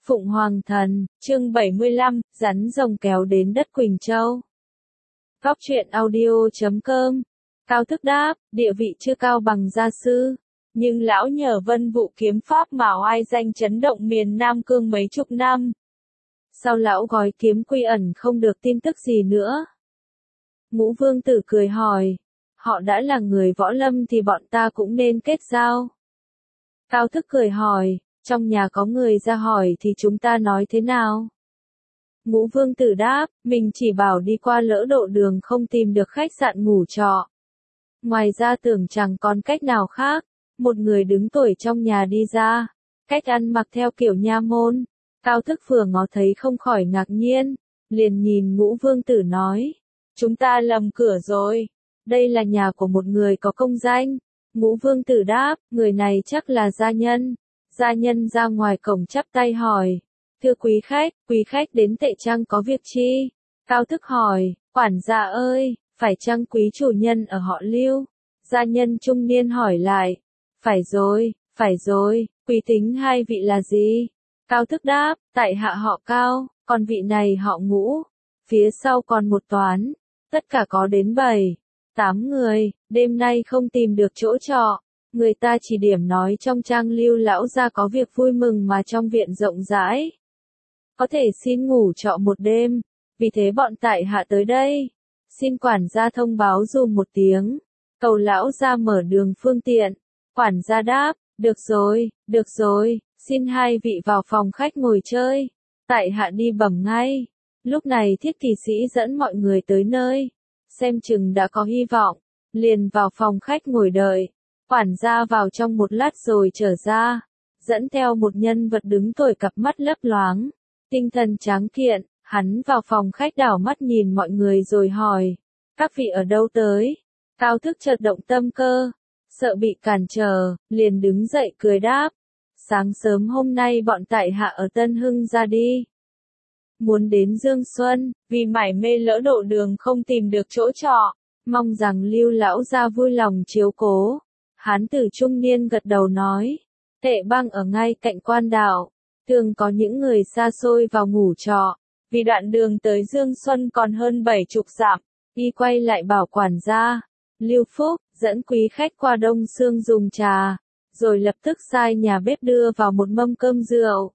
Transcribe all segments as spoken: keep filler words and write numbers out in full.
Phụng Hoàng Thần, chương bảy mươi lăm, rắn rồng kéo đến đất Quỳnh Châu. Góc truyện audio chấm com. Cao Thức đáp, địa vị chưa cao bằng gia sư, nhưng lão nhờ vân vụ kiếm pháp mà oai danh chấn động miền Nam Cương mấy chục năm. Sao lão gói kiếm quy ẩn không được tin tức gì nữa? Ngũ Vương Tử cười hỏi, họ đã là người võ lâm thì bọn ta cũng nên kết giao. Cao Thức cười hỏi, trong nhà có người ra hỏi thì chúng ta nói thế nào? Ngũ Vương Tử đáp, mình chỉ bảo đi qua lỡ độ đường không tìm được khách sạn ngủ trọ. Ngoài ra tưởng chẳng còn cách nào khác, một người đứng tuổi trong nhà đi ra, cách ăn mặc theo kiểu nha môn. Cao Thức vừa ngó thấy không khỏi ngạc nhiên, liền nhìn Ngũ Vương Tử nói, chúng ta lầm cửa rồi, đây là nhà của một người có công danh. Ngũ Vương Tử đáp, người này chắc là gia nhân. Gia nhân ra ngoài cổng chắp tay hỏi, thưa quý khách, quý khách đến Tệ Trăng có việc chi? Cao Thức hỏi, quản gia ơi, phải chăng quý chủ nhân ở họ Lưu? Gia nhân trung niên hỏi lại, phải rồi, phải rồi, quý tính hai vị là gì? Cao Thức đáp, tại hạ họ Cao, còn vị này họ Ngũ, phía sau còn một toán, tất cả có đến bảy, tám người, đêm nay không tìm được chỗ trọ. Người ta chỉ điểm nói trong trang Lưu lão gia có việc vui mừng mà trong viện rộng rãi. Có thể xin ngủ trọ một đêm, vì thế bọn tại hạ tới đây. Xin quản gia thông báo dùm một tiếng, cầu lão gia mở đường phương tiện. Quản gia đáp, được rồi, được rồi, xin hai vị vào phòng khách ngồi chơi. Tại hạ đi bẩm ngay. Lúc này Thiết Kỳ Sĩ dẫn mọi người tới nơi, xem chừng đã có hy vọng, liền vào phòng khách ngồi đợi. Quản gia vào trong một lát rồi trở ra, dẫn theo một nhân vật đứng tuổi cặp mắt lấp loáng, tinh thần tráng kiện. Hắn vào phòng khách đảo mắt nhìn mọi người rồi hỏi, các vị ở đâu tới? Cao Thức chợt động tâm cơ, sợ bị cản trở, liền đứng dậy cười đáp, sáng sớm hôm nay bọn tại hạ ở Tân Hưng ra đi. Muốn đến Dương Xuân, vì mải mê lỡ độ đường không tìm được chỗ trọ, mong rằng Lưu lão gia vui lòng chiếu cố. Hán tử trung niên gật đầu nói, Tệ Bang ở ngay cạnh quan đạo, thường có những người xa xôi vào ngủ trọ, vì đoạn đường tới Dương Xuân còn hơn bảy chục dặm. Y quay lại bảo quản gia, Lưu Phúc, dẫn quý khách qua Đông Sương dùng trà, rồi lập tức sai nhà bếp đưa vào một mâm cơm rượu.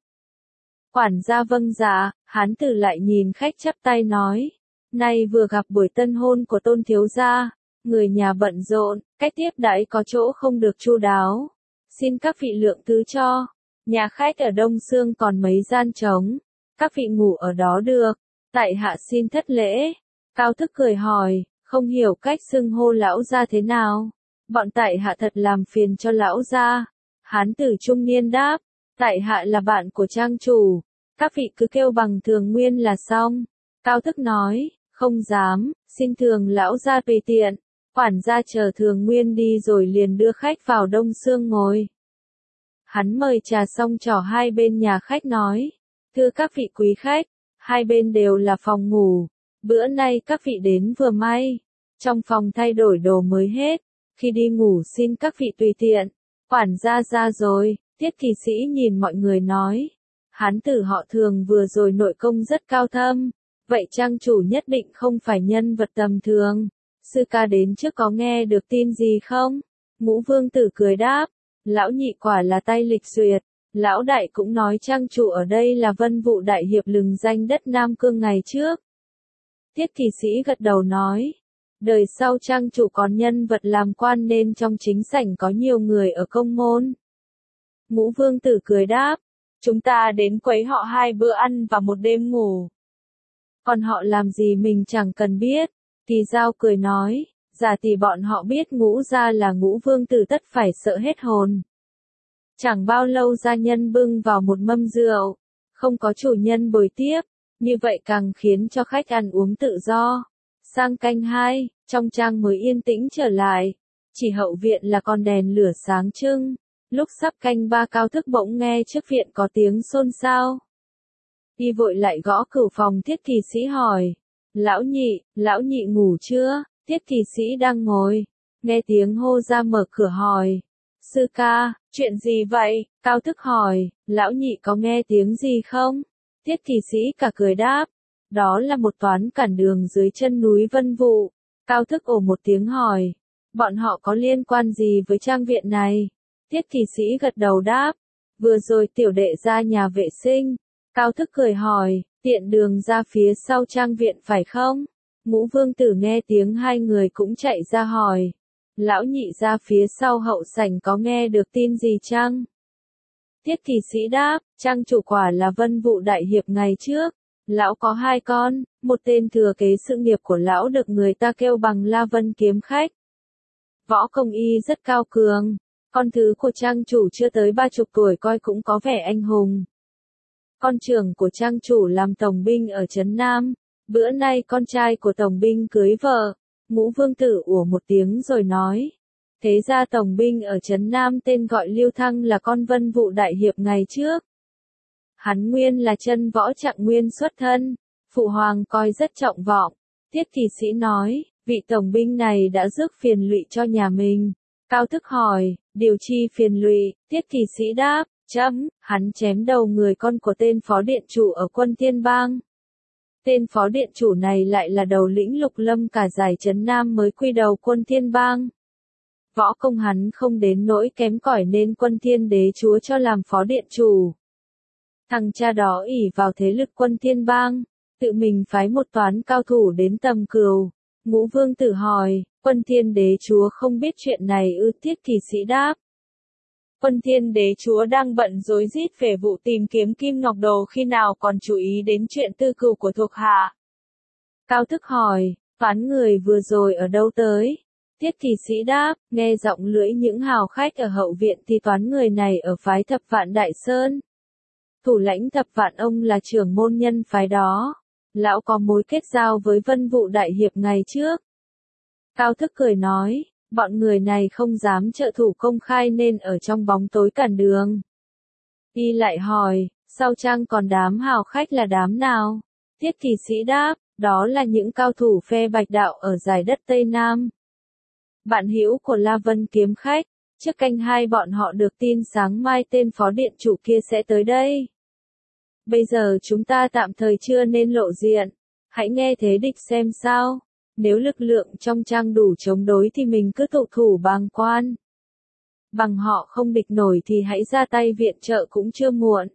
Quản gia vâng dạ, hán tử lại nhìn khách chắp tay nói, nay vừa gặp buổi tân hôn của Tôn thiếu gia. Người nhà bận rộn, cách tiếp đãi có chỗ không được chu đáo. Xin các vị lượng thứ cho. Nhà khách ở Đông Sương còn mấy gian trống. Các vị ngủ ở đó được. Tại hạ xin thất lễ. Cao Thức cười hỏi, không hiểu cách xưng hô lão gia thế nào. Bọn tại hạ thật làm phiền cho lão gia. Hán tử trung niên đáp, tại hạ là bạn của trang chủ. Các vị cứ kêu bằng thường nguyên là xong. Cao Thức nói, không dám, xin thường lão gia tùy tiện. Quản gia chờ thường nguyên đi rồi liền đưa khách vào Đông Sương ngồi. Hắn mời trà xong trò hai bên nhà khách nói, thưa các vị quý khách, hai bên đều là phòng ngủ, bữa nay các vị đến vừa may, trong phòng thay đổi đồ mới hết, khi đi ngủ xin các vị tùy tiện. Quản gia ra rồi, Thiết Kỳ Sĩ nhìn mọi người nói, hán tử họ Thường vừa rồi nội công rất cao thâm, vậy trang chủ nhất định không phải nhân vật tầm thường. Sư ca đến trước có nghe được tin gì không? Ngũ Vương Tử cười đáp, lão nhị quả là tay lịch duyệt, lão đại cũng nói trang chủ ở đây là Vân Vụ đại hiệp lừng danh đất Nam Cương ngày trước. Thiết Kỳ Sĩ gật đầu nói, đời sau trang chủ còn nhân vật làm quan nên trong chính sảnh có nhiều người ở công môn. Ngũ Vương Tử cười đáp, chúng ta đến quấy họ hai bữa ăn và một đêm ngủ. Còn họ làm gì mình chẳng cần biết. Kỳ Giao cười nói, giả tỷ bọn họ biết Ngũ gia là Ngũ Vương Tử tất phải sợ hết hồn. Chẳng bao lâu gia nhân bưng vào một mâm rượu, không có chủ nhân bồi tiếp, như vậy càng khiến cho khách ăn uống tự do. Sang canh hai, trong trang mới yên tĩnh trở lại, chỉ hậu viện là con đèn lửa sáng trưng. Lúc sắp canh ba Cao Thức bỗng nghe trước viện có tiếng xôn xao. Y vội lại gõ cửa phòng Thiết Kỳ Sĩ hỏi, lão nhị, lão nhị ngủ chưa? Thiết Kỳ Sĩ đang ngồi, nghe tiếng hô ra mở cửa hỏi, sư ca, Chuyện gì vậy? Cao Thức hỏi, lão nhị có nghe tiếng gì không? Tiết kỳ sĩ cả cười đáp, đó là một toán cản đường dưới chân núi Vân Vụ. Cao Thức ồ một tiếng hỏi, bọn họ có liên quan gì với trang viện này? Tiết kỳ sĩ gật đầu đáp, vừa rồi tiểu đệ ra nhà vệ sinh. Cao Thức cười hỏi, tiện đường ra phía sau trang viện phải không? Ngũ Vương Tử nghe tiếng hai người cũng chạy ra hỏi, lão nhị ra phía sau hậu sảnh có nghe được tin gì chăng? Tiết kỳ sĩ đáp, trang chủ quả là Vân Vụ đại hiệp ngày trước. Lão có hai con, một tên thừa kế sự nghiệp của lão được người ta kêu bằng La Vân kiếm khách. Võ công y rất cao cường, con thứ của trang chủ chưa tới ba chục tuổi coi cũng có vẻ anh hùng. Con trưởng của trang chủ làm tổng binh ở Trấn Nam, bữa nay con trai của tổng binh cưới vợ. Ngũ Vương Tử ủa một tiếng rồi nói, thế ra tổng binh ở Trấn Nam tên gọi Lưu Thăng là con Vân Vụ đại hiệp ngày trước. Hắn nguyên là chân võ Trạng Nguyên xuất thân, phụ hoàng coi rất trọng vọng. Tiết kỳ sĩ nói, vị tổng binh này đã rước phiền lụy cho nhà mình. Cao Thức hỏi, điều chi phiền lụy? Tiết kỳ sĩ đáp, chấm, hắn chém đầu người con của tên phó điện chủ ở Quân Thiên Bang. Tên phó điện chủ này lại là đầu lĩnh Lục Lâm cả giải Trấn Nam mới quy đầu Quân Thiên Bang. Võ công hắn không đến nỗi kém cỏi nên Quân Thiên đế chúa cho làm phó điện chủ. Thằng cha đó ỷ vào thế lực Quân Thiên Bang, tự mình phái một toán cao thủ đến Tầm Cừu. Ngũ Vương Tử hỏi, Quân Thiên đế chúa không biết chuyện này ư? Tiết kỳ sĩ đáp, Quân Thiên đế chúa đang bận rối rít về vụ tìm kiếm Kim Ngọc Đồ khi nào còn chú ý đến chuyện tư cừu của thuộc hạ. Cao Thức hỏi, toán người vừa rồi ở đâu tới? Tiết kỳ sĩ đáp, nghe giọng lưỡi những hào khách ở hậu viện thì toán người này ở phái Thập Vạn Đại Sơn. Thủ lãnh Thập Vạn ông là trưởng môn nhân phái đó. Lão có mối kết giao với Vân Vụ đại hiệp ngày trước. Cao Thức cười nói, bọn người này không dám trợ thủ công khai nên ở trong bóng tối cản đường. Y lại hỏi, sau trang còn đám hào khách là đám nào? Tiết kỳ sĩ đáp, đó là những cao thủ phe Bạch Đạo ở giải đất Tây Nam. Bạn hữu của La Vân kiếm khách, trước canh hai bọn họ được tin sáng mai tên phó điện chủ kia sẽ tới đây. Bây giờ chúng ta tạm thời chưa nên lộ diện, hãy nghe thế địch xem sao. Nếu lực lượng trong trang đủ chống đối thì mình cứ tụ thủ bàng quan. Bằng họ không địch nổi thì hãy ra tay viện trợ cũng chưa muộn.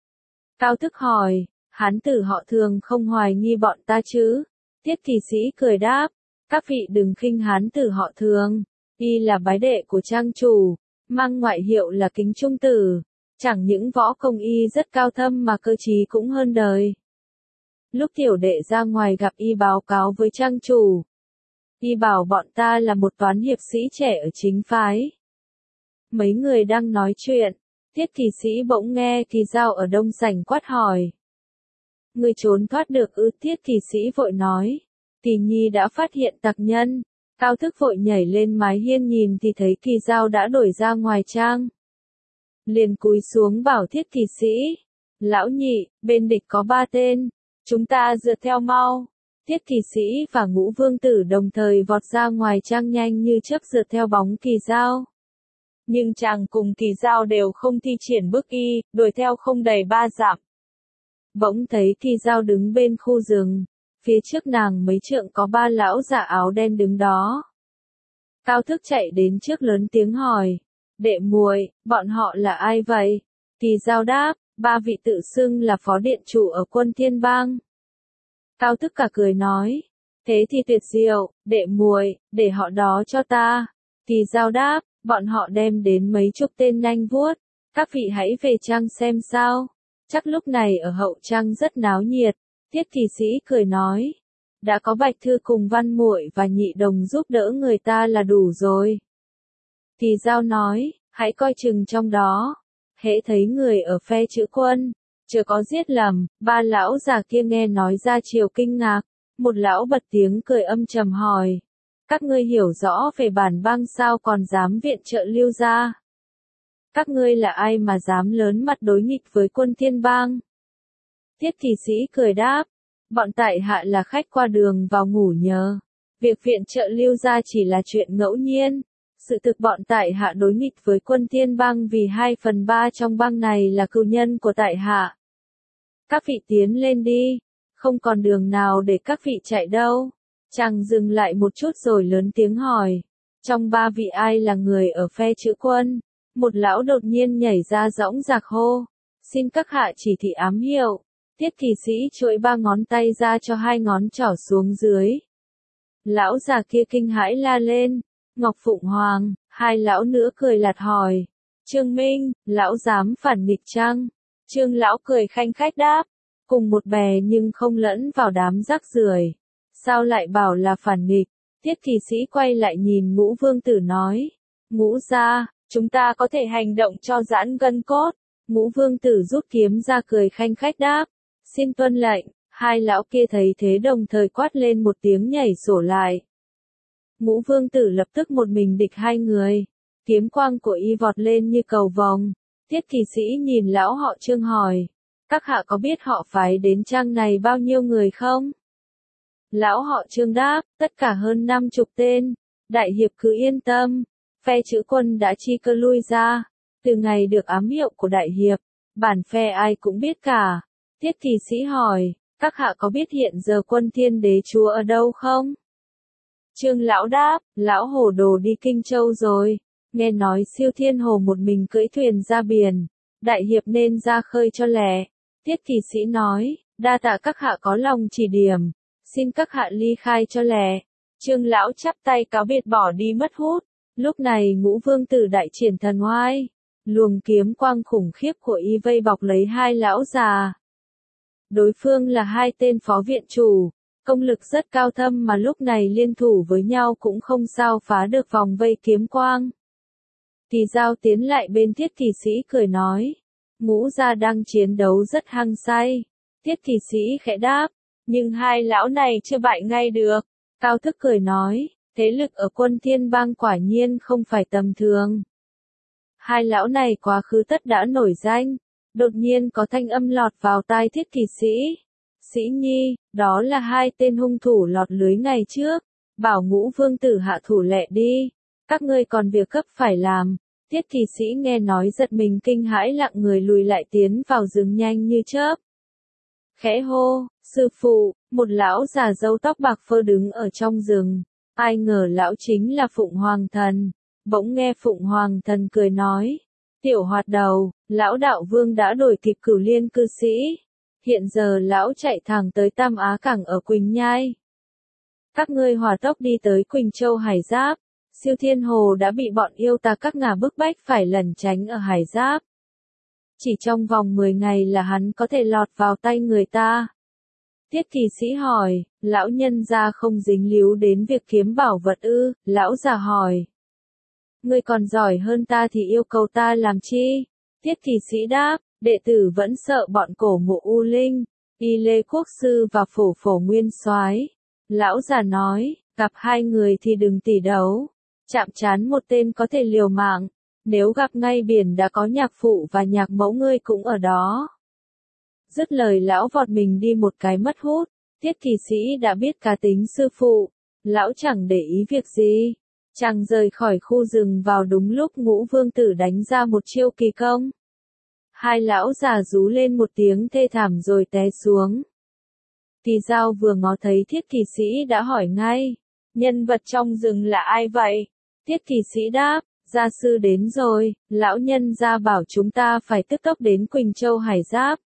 Cao Thức hỏi, hán tử họ Thường không hoài nghi bọn ta chứ? Tiết kỳ sĩ cười đáp, các vị đừng khinh hán tử họ Thường, y là bái đệ của trang chủ, mang ngoại hiệu là Kính Trung Tử, chẳng những võ công y rất cao thâm mà cơ trí cũng hơn đời. Lúc tiểu đệ ra ngoài gặp y báo cáo với trang chủ, y bảo bọn ta là một toán hiệp sĩ trẻ ở chính phái. Mấy người đang nói chuyện, Tiết kỳ sĩ bỗng nghe Kỳ Dao ở đông sảnh quát hỏi. Người trốn thoát được ư? Tiết kỳ sĩ vội nói, Kỳ Nhi đã phát hiện tặc nhân. Cao Thức vội nhảy lên mái hiên nhìn thì thấy Kỳ Dao đã đổi ra ngoài trang. Liền cúi xuống bảo Thiết kỳ sĩ, lão nhị, bên địch có ba tên, chúng ta dựa theo mau. Thiết kỳ sĩ và Ngũ Vương Tử đồng thời vọt ra ngoài trang nhanh như chớp dựa theo bóng Kỳ Dao. Nhưng chàng cùng Kỳ Dao đều không thi triển bước y, đuổi theo không đầy ba dặm. Bỗng thấy Kỳ Dao đứng bên khu rừng, phía trước nàng mấy trượng có ba lão già áo đen đứng đó. Cao Thức chạy đến trước lớn tiếng hỏi, đệ muội, bọn họ là ai vậy? Kỳ Dao đáp, ba vị tự xưng là phó điện chủ ở Quân Thiên Bang. Cao Thức cả cười nói, thế thì tuyệt diệu, đệ muội, để họ đó cho ta. Kỳ Dao đáp, bọn họ đem đến mấy chục tên nhanh vuốt, các vị hãy về trang xem sao. Chắc lúc này ở hậu trang rất náo nhiệt. Tiết kỳ sĩ cười nói, đã có Bạch Thư cùng Văn Muội và Nhị Đồng giúp đỡ người ta là đủ rồi. Kỳ Dao nói, hãy coi chừng trong đó, hễ thấy người ở phe Chữ Quân, chớ có giết lầm. Ba lão già kia nghe nói ra chiều kinh ngạc, một lão bật tiếng cười âm trầm hỏi, các ngươi hiểu rõ về bản bang sao còn dám viện trợ Lưu gia? Các ngươi là ai mà dám lớn mặt đối nghịch với Quân Thiên Bang? Tiết kỳ sĩ cười đáp, bọn tại hạ là khách qua đường vào ngủ nhờ. Việc viện trợ Lưu gia chỉ là chuyện ngẫu nhiên. Sự thực bọn tại hạ đối nghịch với quân thiên bang vì hai phần ba trong bang này là cừu nhân của tại hạ. Các vị tiến lên đi, không còn đường nào để các vị chạy đâu. Chàng dừng lại một chút rồi lớn tiếng hỏi. Trong ba vị ai là người ở phe chữ quân? Một lão đột nhiên nhảy ra dõng dạc hô. Xin các hạ chỉ thị ám hiệu. Tiết kỳ sĩ chuỗi ba ngón tay ra cho hai ngón trỏ xuống dưới. Lão già kia kinh hãi la lên. Ngọc Phụng Hoàng, hai lão nữa cười lạt hỏi. Trương Minh, lão dám phản nghịch chăng? Trương lão cười khanh khách đáp. Cùng một bè nhưng không lẫn vào đám rác rưởi. Sao lại bảo là phản nghịch? Tiết kỳ sĩ quay lại nhìn Ngũ Vương Tử nói. Ngũ gia, chúng ta có thể hành động cho giãn gân cốt. Ngũ Vương Tử rút kiếm ra cười khanh khách đáp. Xin tuân lệnh. Hai lão kia thấy thế đồng thời quát lên một tiếng nhảy sổ lại. Ngũ Vương Tử lập tức một mình địch hai người. Kiếm quang của y vọt lên như cầu vồng. Tiết kỳ sĩ nhìn lão họ Trương hỏi. Các hạ có biết họ phái đến trang này bao nhiêu người không? Lão họ Trương đáp, tất cả hơn năm chục tên. Đại hiệp cứ yên tâm. Phe chữ quân đã chi cơ lui ra. Từ ngày được ám hiệu của đại hiệp, bản phe ai cũng biết cả. Tiết kỳ sĩ hỏi, các hạ có biết hiện giờ quân thiên đế chúa ở đâu không? Trương lão đáp, lão hồ đồ đi Kinh Châu rồi. Nghe nói Siêu Thiên Hồ một mình cưỡi thuyền ra biển. Đại hiệp nên ra khơi cho lẹ. Tiết kỳ sĩ nói, đa tạ các hạ có lòng chỉ điểm. Xin các hạ ly khai cho lẹ. Trương lão chắp tay cáo biệt bỏ đi mất hút. Lúc này Ngũ Vương Tử đại triển thần oai. Luồng kiếm quang khủng khiếp của y vây bọc lấy hai lão già. Đối phương là hai tên phó viện chủ. Công lực rất cao thâm mà lúc này liên thủ với nhau cũng không sao phá được vòng vây kiếm quang. Kỳ Giao tiến lại bên Tiết kỳ sĩ cười nói. Ngũ gia đang chiến đấu rất hăng say. Tiết kỳ sĩ khẽ đáp. Nhưng hai lão này chưa bại ngay được. Cao Thức cười nói. Thế lực ở quân thiên bang quả nhiên không phải tầm thường. Hai lão này quá khứ tất đã nổi danh. Đột nhiên có thanh âm lọt vào tai Thiết kỳ sĩ. Sĩ Nhi, đó là hai tên hung thủ lọt lưới ngày trước. Bảo Ngũ Vương Tử hạ thủ lẹ đi. Các ngươi còn việc gấp phải làm. Tiết kỳ sĩ nghe nói giật mình kinh hãi lặng người lùi lại tiến vào rừng nhanh như chớp. Khẽ hô, sư phụ, một lão già râu tóc bạc phơ đứng ở trong rừng. Ai ngờ lão chính là Phụng Hoàng Thần. Bỗng nghe Phụng Hoàng Thần cười nói. Tiểu hoạt đầu, lão đạo vương đã đổi kịp Cửu Liên cư sĩ. Hiện giờ lão chạy thẳng tới Tam Á Cảng ở Quỳnh Nhai. Các ngươi hỏa tốc đi tới Quỳnh Châu Hải Giáp. Siêu Thiên Hồ đã bị bọn yêu tà các ngà bức bách phải lẩn tránh ở Hải Giáp. Chỉ trong vòng mười ngày là hắn có thể lọt vào tay người ta. Tiết kỳ sĩ hỏi, lão nhân gia không dính líu đến việc kiếm bảo vật ư? Lão già hỏi. Ngươi còn giỏi hơn ta thì yêu cầu ta làm chi? Tiết kỳ sĩ đáp, đệ tử vẫn sợ bọn cổ mộ U Linh, Y Lê Quốc Sư và Phổ Phổ Nguyên Soái. Lão già nói, gặp hai người thì đừng tỉ đấu. Chạm trán một tên có thể liều mạng. Nếu gặp ngay biển đã có nhạc phụ và nhạc mẫu ngươi cũng ở đó. Dứt lời lão vọt mình đi một cái mất hút. Tiết kỳ sĩ đã biết cá tính sư phụ. Lão chẳng để ý việc gì. Chàng rời khỏi khu rừng vào đúng lúc Ngũ Vương Tử đánh ra một chiêu kỳ công. Hai lão già rú lên một tiếng thê thảm rồi té xuống. Kỳ Giao vừa ngó thấy Thiết kỳ sĩ đã hỏi ngay. Nhân vật trong rừng là ai vậy? Thiết kỳ sĩ đáp, gia sư đến rồi, lão nhân gia bảo chúng ta phải tức tốc đến Quỳnh Châu Hải Giáp.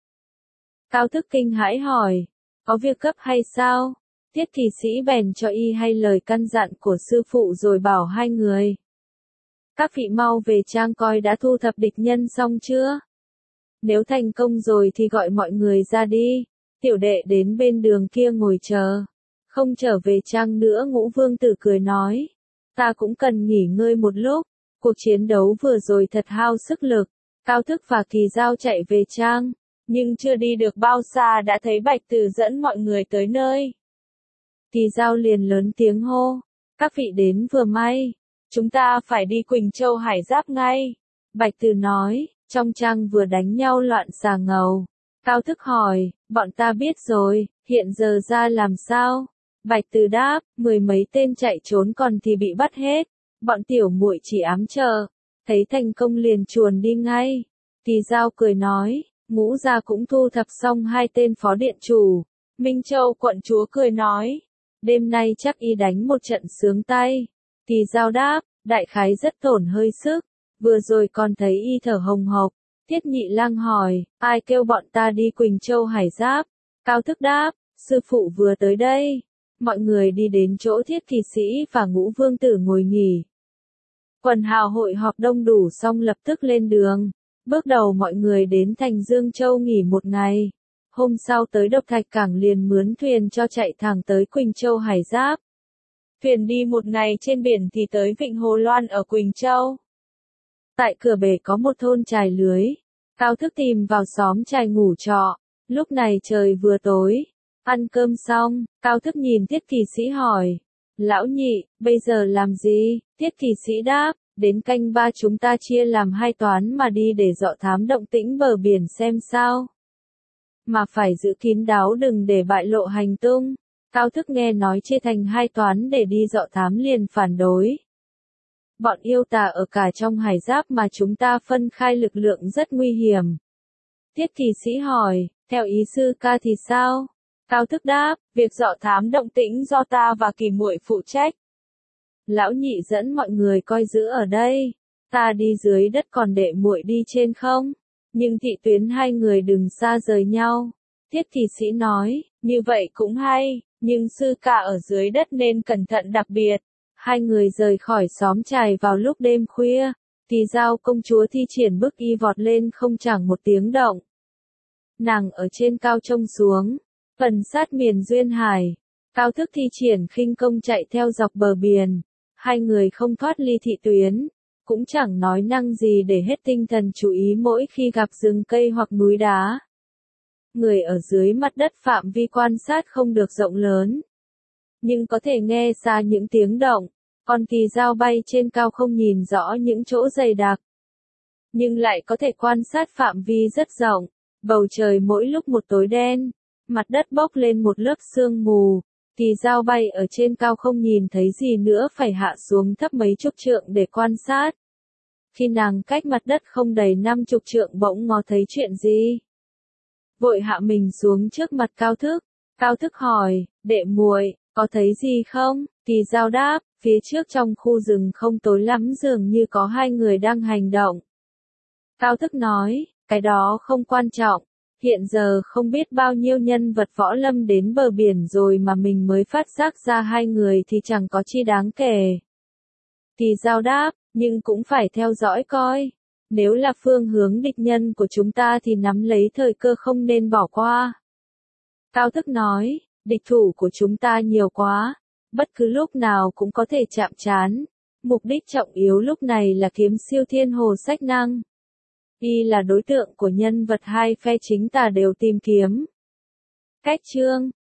Cao Thức kinh hãi hỏi, có việc gấp hay sao? Thiết kỳ sĩ bèn cho y hay lời căn dặn của sư phụ rồi bảo hai người. Các vị mau về trang coi đã thu thập địch nhân xong chưa? Nếu thành công rồi thì gọi mọi người ra đi. Tiểu đệ đến bên đường kia ngồi chờ. Không trở về trang nữa. Ngũ Vương Tử cười nói. Ta cũng cần nghỉ ngơi một lúc. Cuộc chiến đấu vừa rồi thật hao sức lực. Cao Thức và Kỳ Giao chạy về trang. Nhưng chưa đi được bao xa đã thấy Bạch Tử dẫn mọi người tới nơi. Kỳ Giao liền lớn tiếng hô. Các vị đến vừa may. Chúng ta phải đi Quỳnh Châu Hải Giáp ngay. Bạch Tử nói. Trong trang vừa đánh nhau loạn xà ngầu. Cao Thức hỏi. Bọn ta biết rồi. Hiện giờ ra làm sao? Bạch Tử đáp. Mười mấy tên chạy trốn còn thì bị bắt hết. Bọn tiểu muội chỉ ám chờ, thấy thành công liền chuồn đi ngay. Kỳ Giao cười nói, Ngũ gia cũng thu thập xong hai tên phó điện chủ. Minh Châu quận chúa cười nói, đêm nay chắc y đánh một trận sướng tay. Kỳ Giao đáp, đại khái rất tổn hơi sức, vừa rồi còn thấy y thở hồng hộc. Tiết Nhị Lang hỏi, ai kêu bọn ta đi Quỳnh Châu Hải Giáp? Cao Thức đáp, sư phụ vừa tới đây. Mọi người đi đến chỗ Thiết Kỳ Sĩ và Ngũ Vương Tử ngồi nghỉ. Quần hào hội họp đông đủ xong lập tức lên đường. Bước đầu mọi người đến thành Dương Châu nghỉ một ngày. Hôm sau tới Độc Thạch Cảng liền mướn thuyền cho chạy thẳng tới Quỳnh Châu Hải Giáp. Thuyền đi một ngày trên biển thì tới Vịnh Hồ Loan ở Quỳnh Châu. Tại cửa bể có một thôn chài lưới. Cao Thức tìm vào xóm chài ngủ trọ. Lúc này trời vừa tối. Ăn cơm xong, Cao Thức nhìn Tiết Kỳ Sĩ hỏi. Lão nhị, bây giờ làm gì? Tiết Kỳ Sĩ đáp, đến canh ba chúng ta chia làm hai toán mà đi để dọ thám động tĩnh bờ biển xem sao. Mà phải giữ kín đáo đừng để bại lộ hành tung. Cao Thức nghe nói chia thành hai toán để đi dọ thám liền phản đối. Bọn yêu tà ở cả trong Hải Giáp mà chúng ta phân khai lực lượng rất nguy hiểm. Tiết Kỳ Sĩ hỏi, theo ý sư ca thì sao? Cao Thức đáp, việc dọ thám động tĩnh do ta và Kỳ muội phụ trách. Lão nhị dẫn mọi người coi giữ ở đây, ta đi dưới đất còn đệ muội đi trên không? Nhưng Thị Tuyến hai người đừng xa rời nhau. Tiết Kỳ Sĩ nói, như vậy cũng hay, nhưng sư ca ở dưới đất nên cẩn thận đặc biệt. Hai người rời khỏi xóm chài vào lúc đêm khuya. Kỳ Giao công chúa thi triển bức y vọt lên không chẳng một tiếng động. Nàng ở trên cao trông xuống, gần sát miền duyên hải. Cao Thức thi triển khinh công chạy theo dọc bờ biển. Hai người không thoát ly Thị Tuyến, cũng chẳng nói năng gì để hết tinh thần chú ý mỗi khi gặp rừng cây hoặc núi đá. Người ở dưới mặt đất phạm vi quan sát không được rộng lớn, nhưng có thể nghe xa những tiếng động. Còn Kỳ Giao bay trên cao không nhìn rõ những chỗ dày đặc, nhưng lại có thể quan sát phạm vi rất rộng. Bầu trời mỗi lúc một tối đen, mặt đất bốc lên một lớp sương mù. Kỳ Giao bay ở trên cao không nhìn thấy gì nữa phải hạ xuống thấp mấy chục trượng để quan sát. Khi nàng cách mặt đất không đầy năm chục trượng bỗng ngó thấy chuyện gì. Vội hạ mình xuống trước mặt Cao Thức. Cao Thức hỏi, đệ muội, có thấy gì không? Kỳ Giao đáp, phía trước trong khu rừng không tối lắm dường như có hai người đang hành động. Cao Thức nói, cái đó không quan trọng. Hiện giờ không biết bao nhiêu nhân vật võ lâm đến bờ biển rồi mà mình mới phát giác ra hai người thì chẳng có chi đáng kể. Kỳ Giao đáp, nhưng cũng phải theo dõi coi. Nếu là phương hướng địch nhân của chúng ta thì nắm lấy thời cơ không nên bỏ qua. Cao Thức nói, địch thủ của chúng ta nhiều quá, bất cứ lúc nào cũng có thể chạm trán. Mục đích trọng yếu lúc này là kiếm siêu thiên hồ sách năng. Y là đối tượng của nhân vật hai phe chính tà đều tìm kiếm. Cách chương